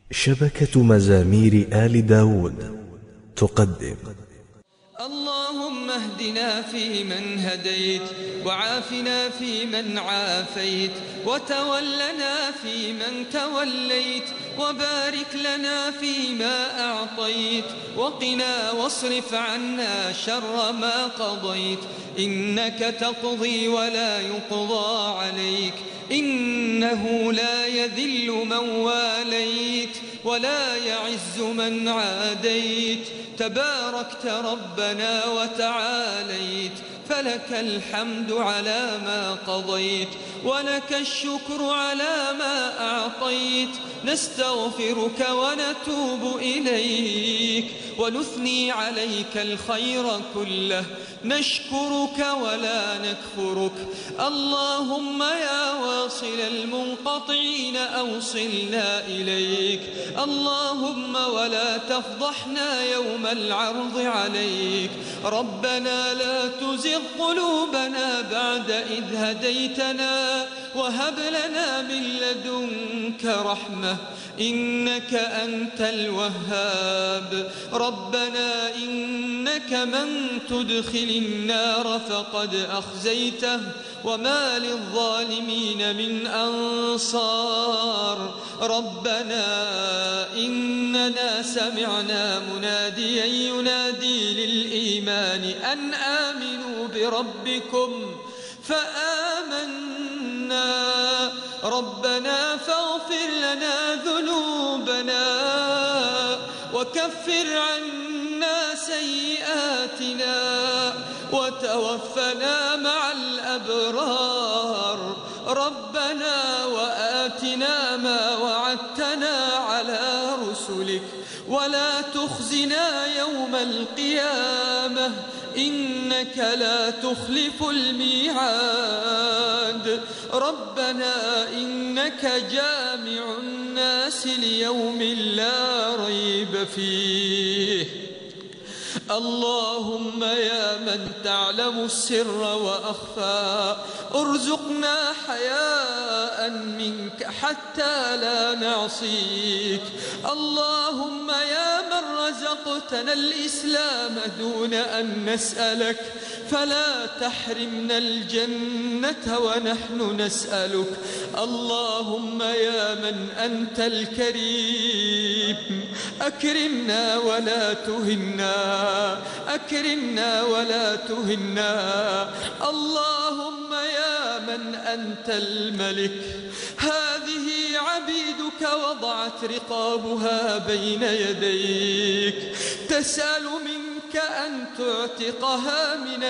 شبكة مزامير آل داود تقدم. اللهم اهدنا فيمن هديت، وعافنا فيمن عافيت، وتولنا فيمن توليت، وبارك لنا فيما أعطيت، وقنا واصرف عنا شر ما قضيت. إنك تقضي ولا يقضى عليك، إنه لا يذل من واليت ولا يعز من عاديت. تباركت ربنا وتعاليت، فلك الحمد على ما قضيت، ولك الشكر على ما أعطيت. نستغفرك ونتوب إليك، ونثني عليك الخير كله، نشكرك ولا نكفرك. اللهم يا واصل المنقطعين أوصلنا إليك، اللهم ولا تفضحنا يوم العرض عليك. ربنا لا تزغ قلوبنا بعد إذ هديتنا، وهب لنا من لدنك رحمة إنك أنت الوهاب. ربنا إنك من تدخل النار فقد أخزيته، وما للظالمين من أنصار. ربنا إننا سمعنا مناديا ينادي للإيمان أن آمنوا بربكم فآمنا. ربنا فاغفر لنا ذنوبنا وكفر عنا سيئاتنا وتوفنا مع الأبرار. ربنا وآتنا ما وعدتنا على رسلك، ولا تخزنا يوم القيامة إنك لا تخلف الميعاد. ربنا إنك جامع الناس ليوم لا ريب فيه. اللهم يا من تعلم السر وأخفى، ارزقنا حياء منك حتى لا نعصيك. اللهم يا من رزقتنا الإسلام دون أن نسألك، فلا تحرمنا الجنة ونحن نسألك. اللهم يا من أنت الكريم أكرمنا ولا تهنا، أكرمنا ولا تهنا. اللهم يا من أنت الملك، هذه عبيدك وضعت رقابها بين يديك، تسأل منك أن تعتقها من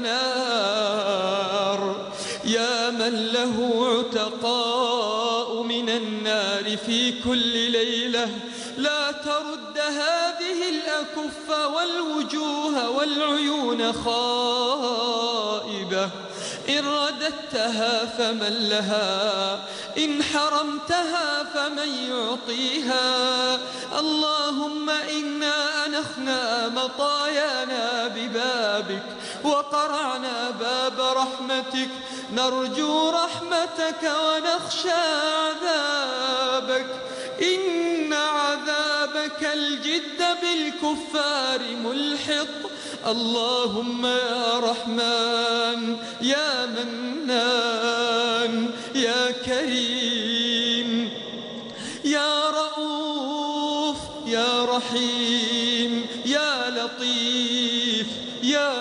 النار. يا من له عتقاء من النار في كل ليلة، لا ترد هذه الأكف والوجوه والعيون خائبة. إن رددتها فمن لها، إن حرمتها فمن يعطيها. اللهم إنا أنخنا مطايانا ببابك، وقرعنا باب رحمتك، نرجو رحمتك ونخشى عذابك. إن عذابك الجد بالكفار ملحق. اللهم يا رحمن يا منان يا كريم يا رؤوف يا رحيم يا لطيف يا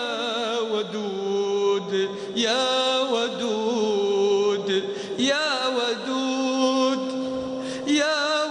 ودود يا ودود يا ودود يا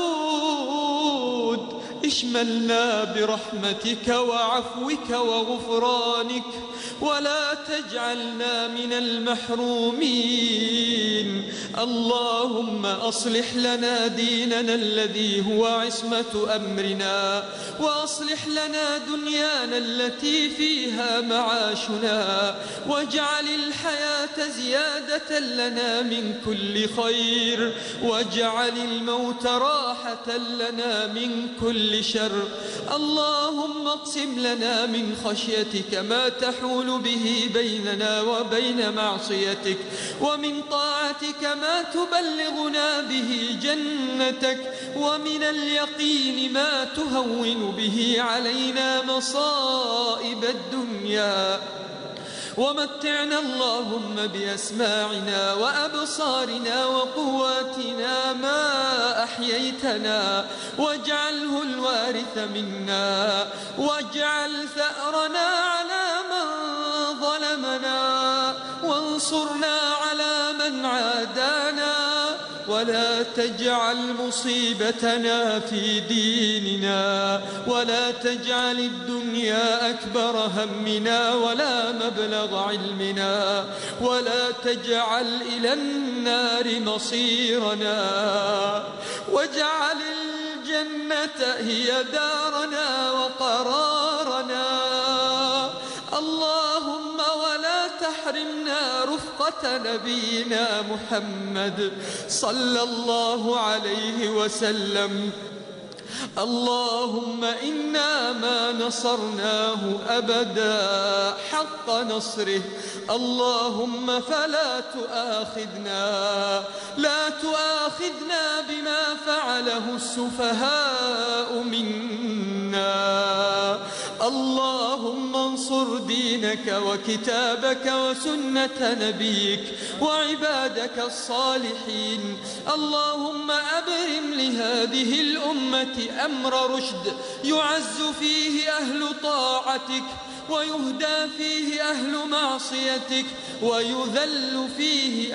ودود، اشملنا برحمتك وعفوك وغفرانك، ولا تجعلنا من المحرومين. اللهم أصلح لنا ديننا الذي هو عصمة أمرنا، وأصلح لنا دنيانا التي فيها معاشنا، واجعل الحياة زيادة لنا من كل خير، واجعل الموت راحة لنا من كل كل شر. اللهم اقسم لنا من خشيتك ما تحول به بيننا وبين معصيتك، ومن طاعتك ما تبلغنا به جنتك، ومن اليقين ما تهون به علينا مصائب الدنيا. ومتعنا اللهم بأسماعنا وأبصارنا وقواتنا ما أحييتنا، واجعله الوارث منا، واجعل ثأرنا على من ظلمنا، وانصرنا على من عادانا، ولا تجعل مصيبتنا في ديننا، ولا تجعل الدنيا أكبر همنا ولا مبلغ علمنا، ولا تجعل إلى النار مصيرنا، واجعل الجنة هي دارنا وقرارنا. اللهم ولا تحرمنا رفقة نبينا محمد صلى الله عليه وسلم. اللهم إنا ما نصرناه أبدا حق نصره. اللهم فلا تؤاخذنا بما فعله السفهاء منا. اللهم انصر دينك وكتابك وسنة نبيك وعبادك الصالحين. اللهم أبرم لهذه الأمة أمر رشد يعز فيه أهل طاعتك، ويهدى فيه أهل معصيتك، ويذل فيه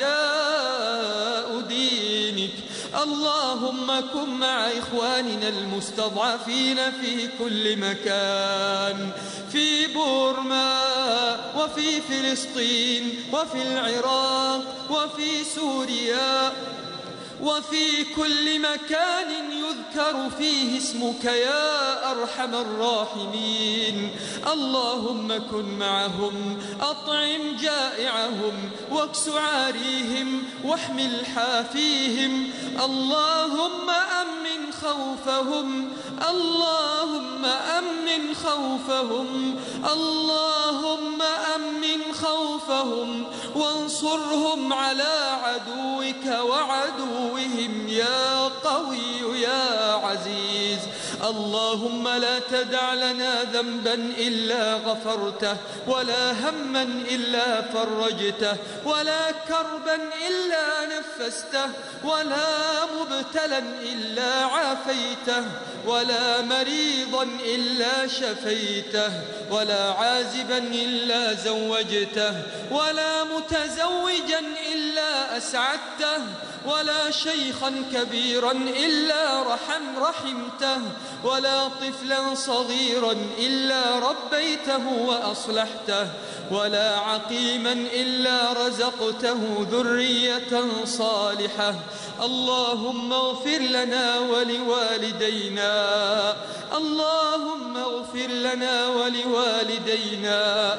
أعداء دينك. اللهم كن مع إخواننا المستضعفين في كل مكان، في بورما وفي فلسطين وفي العراق وفي سوريا وفي كل مكان يذكر فيه اسمك يا أرحم الراحمين. اللهم كن معهم، أطعم جائعهم، واكس عاريهم، واحمل حافيهم. اللهم أمن خوفهم، اللهم أمن خوفهم، اللهم أمن خوفهم، وانصرهم على عدوك وعدوهم يا قوي يا عزيز. اللهم لا تدع لنا ذنبا إلا غفرته، ولا هما إلا فرجته، ولا كربا إلا نفسته، ولا مبتلا إلا عافيته، ولا مريضا إلا شفيته، ولا عازبا إلا زوجته، ولا متزوجا إلا أسعدته، ولا شيخا كبيرا إلا رحمته، ولا طفلا صغيرا إلا ربيته وأصلحته، ولا عقيما إلا رزقته ذرية صالحة. اللهم اغفر لنا ولوالدينا، اللهم اغفر لنا ولوالدينا.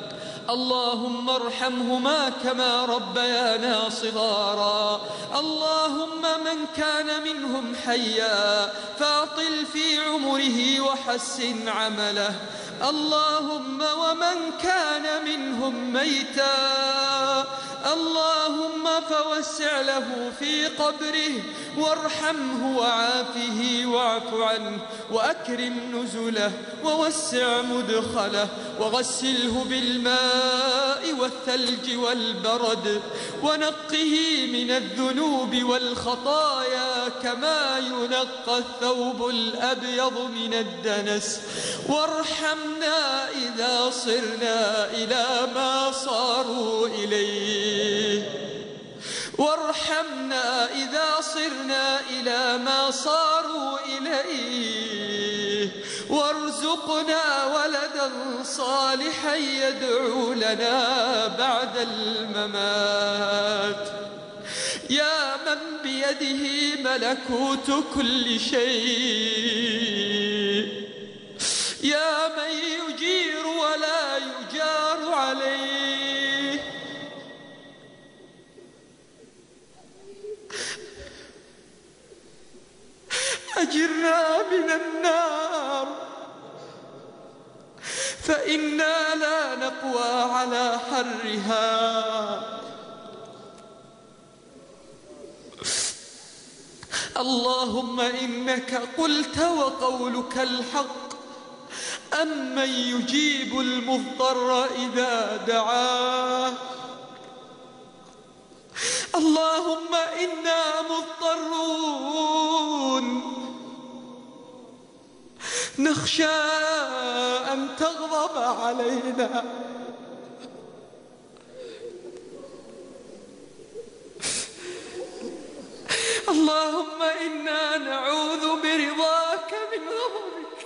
اللهم ارحمهما كما ربيانا صغارا. اللهم من كان منهم حيا فأطل في عمره وحسن عمله. اللهم ومن كان منهم ميتا اللهم فوسع له في قبره، وارحمه وعافه واعف عنه، وأكرم نزله ووسع مدخله، وغسله بالماء والثلج والبرد، ونقه من الذنوب والخطايا كما ينقى الثوب الأبيض من الدنس. وارحمنا إذا صرنا إلى ما صاروا إليه، وارحمنا إذا صرنا إلى ما صاروا إليه، وارزقنا ولدا صالحا يدعو لنا بعد الممات. يا من بيده ملكوت كل شيء، يا من يجير ولا يجار عليه، أجرنا من النار، فإنا لا نقوى على حرها. اللهم إنك قلت وقولك الحق: أمن يجيب المضطر إذا دعاه. اللهم إنا مضطرون، نخشى أن تغضب علينا. اللهم إنا نعوذ برضاك من غضبك.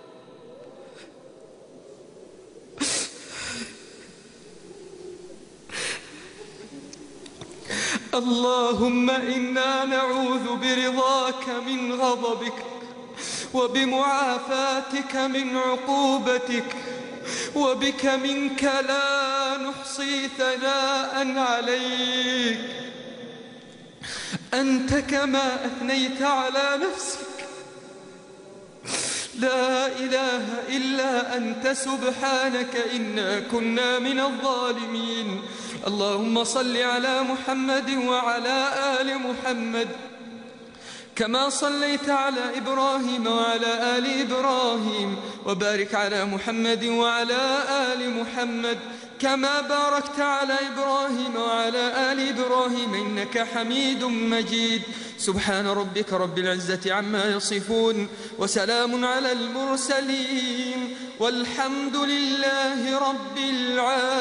اللهم إنا نعوذ برضاك من غضبك وبمعافاتك من عقوبتك، وبك منك لا نحصي ثناء عليك، أنت كما أثنيت على نفسك. لا إله إلا أنت سبحانك إنا كنا من الظالمين. اللهم صل على محمد وعلى آل محمد كما صليت على إبراهيم وعلى آل إبراهيم، وبارك على محمد وعلى آل محمد كما باركت على إبراهيم وعلى آل إبراهيم إنك حميد مجيد. سبحان ربك رب العزة عما يصفون، وسلام على المرسلين، والحمد لله رب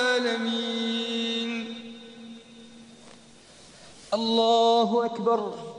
العالمين. الله أكبر.